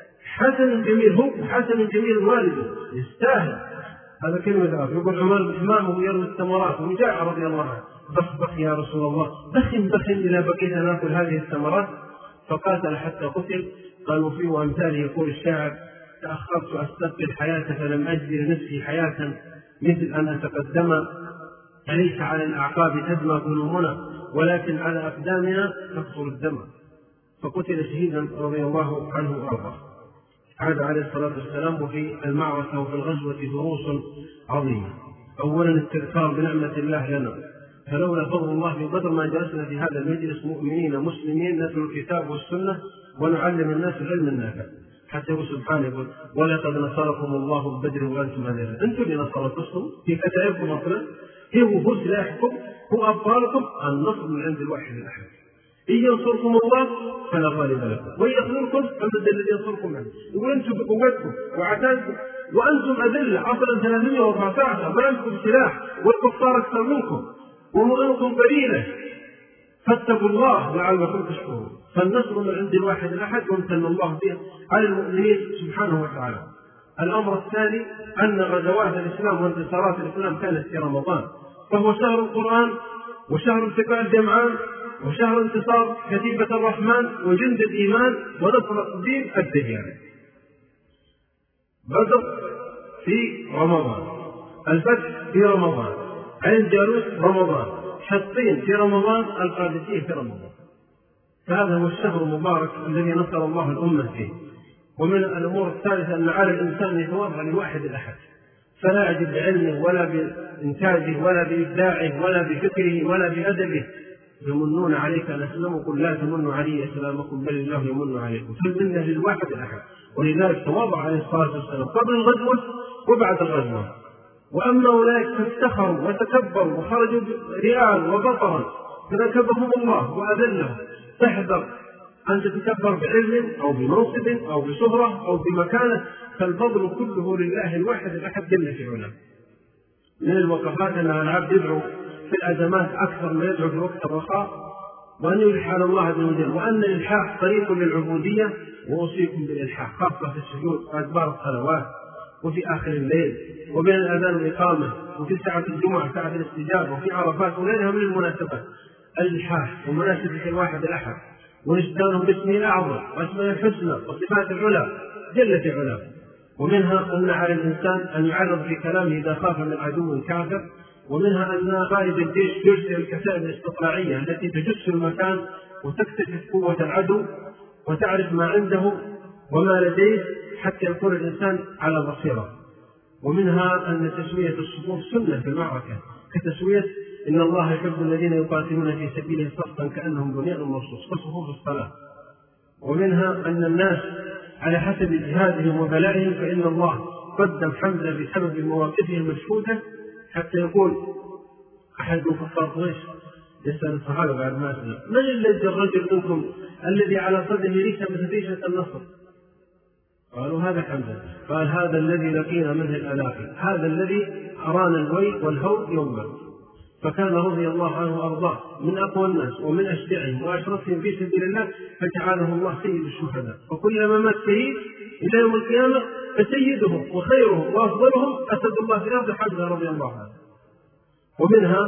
[SPEAKER 1] حسن جميل هو وحسن جميل والده، يستاهل. هذا كلمة الآخر. يقول عمر بن حمام وهو يروي الثمرات وجاء رضي الله عنه: بخ بخ يا رسول الله، بخن بخن إذا بقيت ناكل هذه الثمرات. فقاتل حتى قتل. قالوا فيه وأمثاله يقول الشاعر: تأخرت أستبقي الحياة فلم أجد لنفسي حياة مثل أن أتقدم، أليس على الأعقاب تدمى ظلومنا ولكن على أقدامنا تقصر الدم. فقتل شهيدا رضي الله عنه وأرضاه. عاد عليه الصلاة والسلام. وفي المعركة وفي الغزوة دروس عظيمة. أولا التذكار بنعمة الله لنا، فلولا فضل الله في بدر ما جلسنا في هذا المجلس مؤمنين مسلمين نتلو الكتاب والسنة ونعلم الناس العلم النافع. حتى يقول سبحانه: يقول: ولقد نصركم الله ببدر وأنتم أذلة. أنتم اللي نصرتكم في كتائبكم أصلا، هو سلاحكم، هو أبطالكم. النصر من عند الواحد الأحد. إن ينصركم الله فلا غالب لكم، وإن يخذلكم فمن الذي ينصركم منه. يقول: أنتم بقوتكم وعتادكم وأنتم أذلة، أصلا 314 ما عندكم سلاح والكفار أكثر منكم ومؤنكم قليلة، فاتقوا الله لعلكم تشكرون. فالنصر من عند الواحد الأحد وامتن الله به على المؤمنين سبحانه وتعالى. الأمر الثاني أن غزوات الإسلام وانتصارات الإسلام كانت في رمضان، فهو شهر القرآن وشهر التقاء الجمعان وشهر انتصار كتيبة الرحمن وجند الإيمان ونصر الدين الدهياني. بدر في رمضان، الفتح في رمضان، عين جالوت رمضان، حطين في رمضان، القادسية في رمضان. فهذا هو الشهر المبارك الذي نصر الله الأمة فيه. ومن الأمور الثالثة أن على الإنسان يتواضع لواحد الأحد، فلا يعجب بعلمه ولا بإنتاجه ولا بإبداعه ولا بفكره ولا بأدبه. يمنون عليك أن أسلموا، قل لا تمنوا علي إسلامكم بل الله يمن عليكم. فالمنة للواحد الأحد. ولذلك تواضع عليه الصلاة والسلام قبل الغزوة وبعد الغزوة. وأما أولئك فافتخروا وتكبروا وخرجوا رياء وبطرا فنكبهم الله وأذلهم. تحذر أن تتكبر بعلم أو بمنصب أو بشهرة أو بمكانة، فالفضل كله لله الواحد الأحد جل في علاه. من الوقفات أن العبد يدعو في الأزمات أكثر ما يدعو في وقت الرخاء، وأن يلح على الله عز وجل، وأن الإلحاح طريق للعبودية. وأوصيكم بالإلحاح خاصة في السجود وأدبار الصلوات وفي آخر الليل وبين الأذان والإقامة وفي ساعة الجمعة ساعة الاستجابة وفي عرفات وغيرها من المناسبات. الإلحاح ومناسبة الواحد الأحد ونشدانه باسمه الأعظم واسمه الحسنى وصفات العلا جل في علاه. ومنها أن على الإنسان أن يعرض في كلامه إذا خاف من عدو كافر. ومنها أن قائد الجيش يرسل الكتائب الاستطلاعية التي تجس المكان وتكتشف قوة العدو وتعرف ما عنده وما لديه حتى يكون الإنسان على بصيرة. ومنها أن تسوية الصفوف سنة في المعركة، كتسوية إن الله يحب الذين يقاتلون في سبيله صفا كأنهم بنيان مرصوص كصفوف الصلاة. ومنها أن الناس على حسب جهادهم وبلائهم، فإن الله قدم حمزة بسبب مواقفه المشهودة حتى يقول أحد كفار قريش يسأل الصحابة بعد ما أسلم: من الذي الرجل منكم الذي على صدره ريشة مثل ريشة النصر؟ قالوا: هذا حمزة. قال: هذا الذي لقينا منه الآلاف، هذا الذي أرانا الويل والهول يوما. فكان رضي الله عنه وأرضاه من أقوى الناس ومن أشجعهم وأشرفهم في سبيل الله، فجعله الله سيد الشهداء. وكلما مات شهيد إلى يوم القيامة فسيدهم وخيرهم وأفضلهم أسد الله في الأرض حمزة رضي الله عنه. ومنها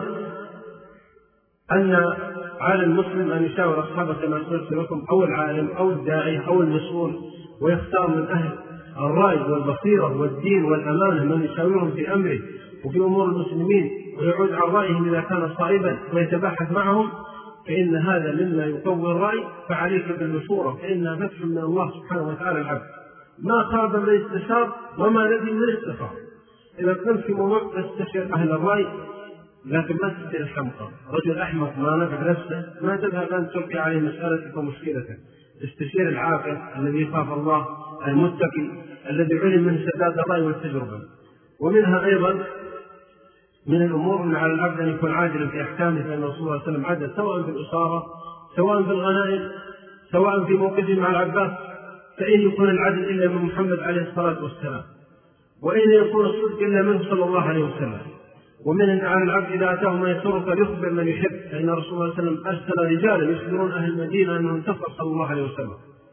[SPEAKER 1] أن على المسلم أن يشاور أصحابه كما قلت لكم، أو العالم أو الداعي أو المسؤول، ويختار من أهل الرأي والبصيرة والدين والأمانة من يشاورهم في أمره وفي أمور المسلمين، ويعود عن رأيهم إذا كان صائبا ويتباحث معهم، فإن هذا مما يقوي الرأي. فعليك بالمشورة فإنها فتح من الله سبحانه وتعالى العبد. ما خاب من استشار وما ندم من استخار. إذا كنت في موضوع تستشير أهل الرأي، لكن ما تستشير الحمقى. رجل أحمق ما نفع نفسه ما تذهب أن تلقي عليه مسألتك ومشكلتك. تستشير العاقل الذي يخاف الله المتقي الذي علم من سداد الرأي والتجربة. ومنها أيضا من الأمور أن على العبد أن يكون عاجلا في أحكامه، فإن رسول الله صلى الله عليه وسلم عدل سواء في الإصابة سواء في الغنائم سواء في موقفه مع العباس، فإن يكون العدل إلا من محمد عليه الصلاة والسلام، وإن يكون الصدق إلا منه صلى الله عليه وسلم. ومن أن على العبد إذا أتاه ما يسر فليخبر من يحب، فإن رسول الله صلى الله عليه وسلم أرسل رجالا يخبرون أهل المدينة أنه انتصر صلى الله عليه وسلم.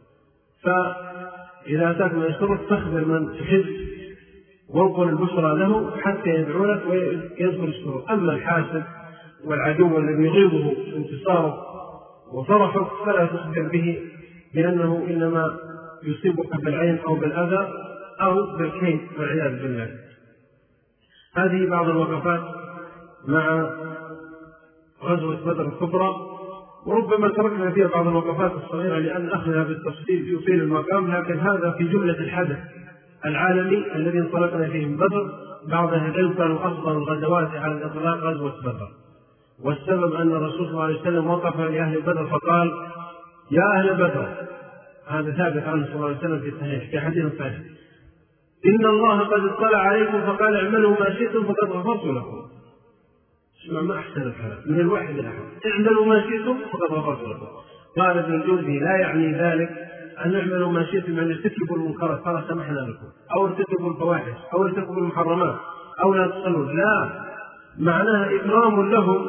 [SPEAKER 1] فإذا أتاك ما يسرك فاخبر من تحب وانقل البشرى له حتى يدعو لك ويذكر السرور. أما الحاسد والعدو الذي يغيظه انتصاره وفرحك فلا تخبر به، لأنه إنما يصيبك بالعين أو بالأذى أو بالكيد والعياذ بالله. هذه بعض الوقفات مع غزوة بدر الكبرى، وربما تركنا فيها بعض الوقفات الصغيرة لأن أخذها بالتفصيل يطيل المقام، لكن هذا في جملة الحدث العالمي الذي انطلقنا فيه من بدر. بعض أهل العلم كانوا أفضل الغزوات على الإطلاق غزوة بدر، والسبب أن الرسول صلى الله عليه وسلم وقف لأهل بدر فقال: يا أهل بدر، هذا ثابت عنه صلى الله عليه وسلم في الصحيح في حديث صحيح، إن الله قد اطلع عليكم فقال اعملوا ما شئتم فقد غفرت لكم. اسمع ما أحسن الكلام من الواحد الأحد، اعملوا ما شئتم فقد غفرت لكم. قال ابن الجوزي: لا يعني ذلك أن اعملوا ما شئتم أن ارتكبوا المنكرات قال سمحنا لكم، أو ارتكبوا الفواحش، أو ارتكبوا المحرمات، أو لا تصلوا. لا، معناها إكرام لهم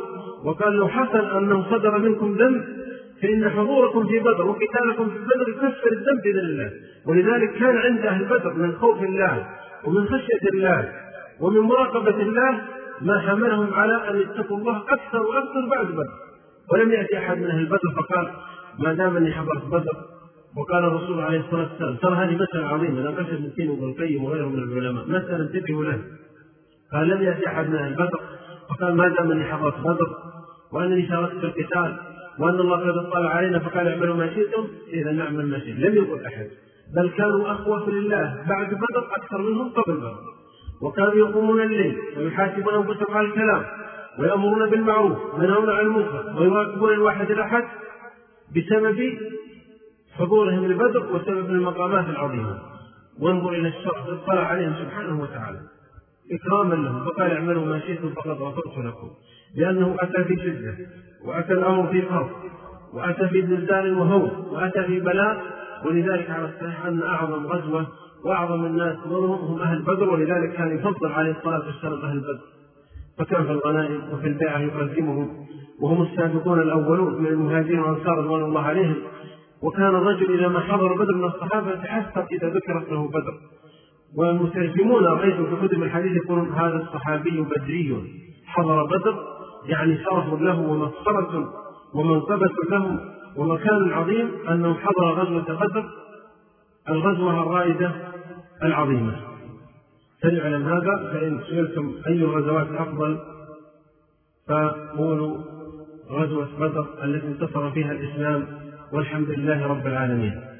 [SPEAKER 1] وقال لو حصل أنه صدر منكم ذنب فإن حضوركم في بدر وقتالكم في بدر يكفر الذنب بإذن الله. ولذلك كان عند أهل بدر من خوف الله ومن خشية الله ومن مراقبة الله ما حملهم على أن يتقوا الله أكثر وأكثر بعد بدر. ولم يأتي أحد من أهل بدر فقال ما دام أني حضرت بدر. وقال الرسول عليه الصلاة والسلام ترى هذه مسألة عظيمة لا قشر ابن تيمية وابن القيم وغيره من العلماء مسألة انتبهوا له. قال لم يأتي أحد من أهل بدر فقال ما دام أني حضرت بدر وأنني شاركت في القتال وأن الله قد اطلع علينا فقال اعملوا ما شئتم إذا نعمل ما شئتم. لم يقل أحد، بل كانوا أخوة لله بعد بدر أكثر منهم قبل بدر. وكانوا يقومون الليل ويحاسبون أنفسهم على الكلام ويأمرون بالمعروف وينهون عن المنكر ويراقبون الواحد الأحد بسبب حضورهم لبدر وسبب المقامات العظيمة. وانظر إلى الشرع اطلع عليهم سبحانه وتعالى إكراما لهم فقال اعملوا ما شئتم فقد غفرت لكم، لأنه أتى في شدة وأتى الأمر في خوف وأتى في زلزال وهول وأتى في بلاء. ولذلك على الصحيح أن أعظم غزوة وأعظم الناس هم أهل بدر، ولذلك كان يفضل عليه الصلاة والسلام أهل بدر. فكان في الغنائم وفي البيعة يقدمهم وهم السابقون الأولون من المهاجرين والأنصار رضوان الله عليهم. وكان الرجل إذا ما حضر بدر من الصحابة يتحسر إذا ذكرت له بدر. والمترجمون رأيت في كتب الحديث يقولون هذا الصحابي بدري حضر بدر، يعني شرف له ومسخرة ومنقبة له ومكان عظيم أنه حضر غزوة بدر الغزوة الرائدة العظيمة. فليعلم هذا. فإن سئلتم أي الغزوات أفضل فقولوا غزوة بدر التي انتصر فيها الإسلام والحمد لله رب العالمين.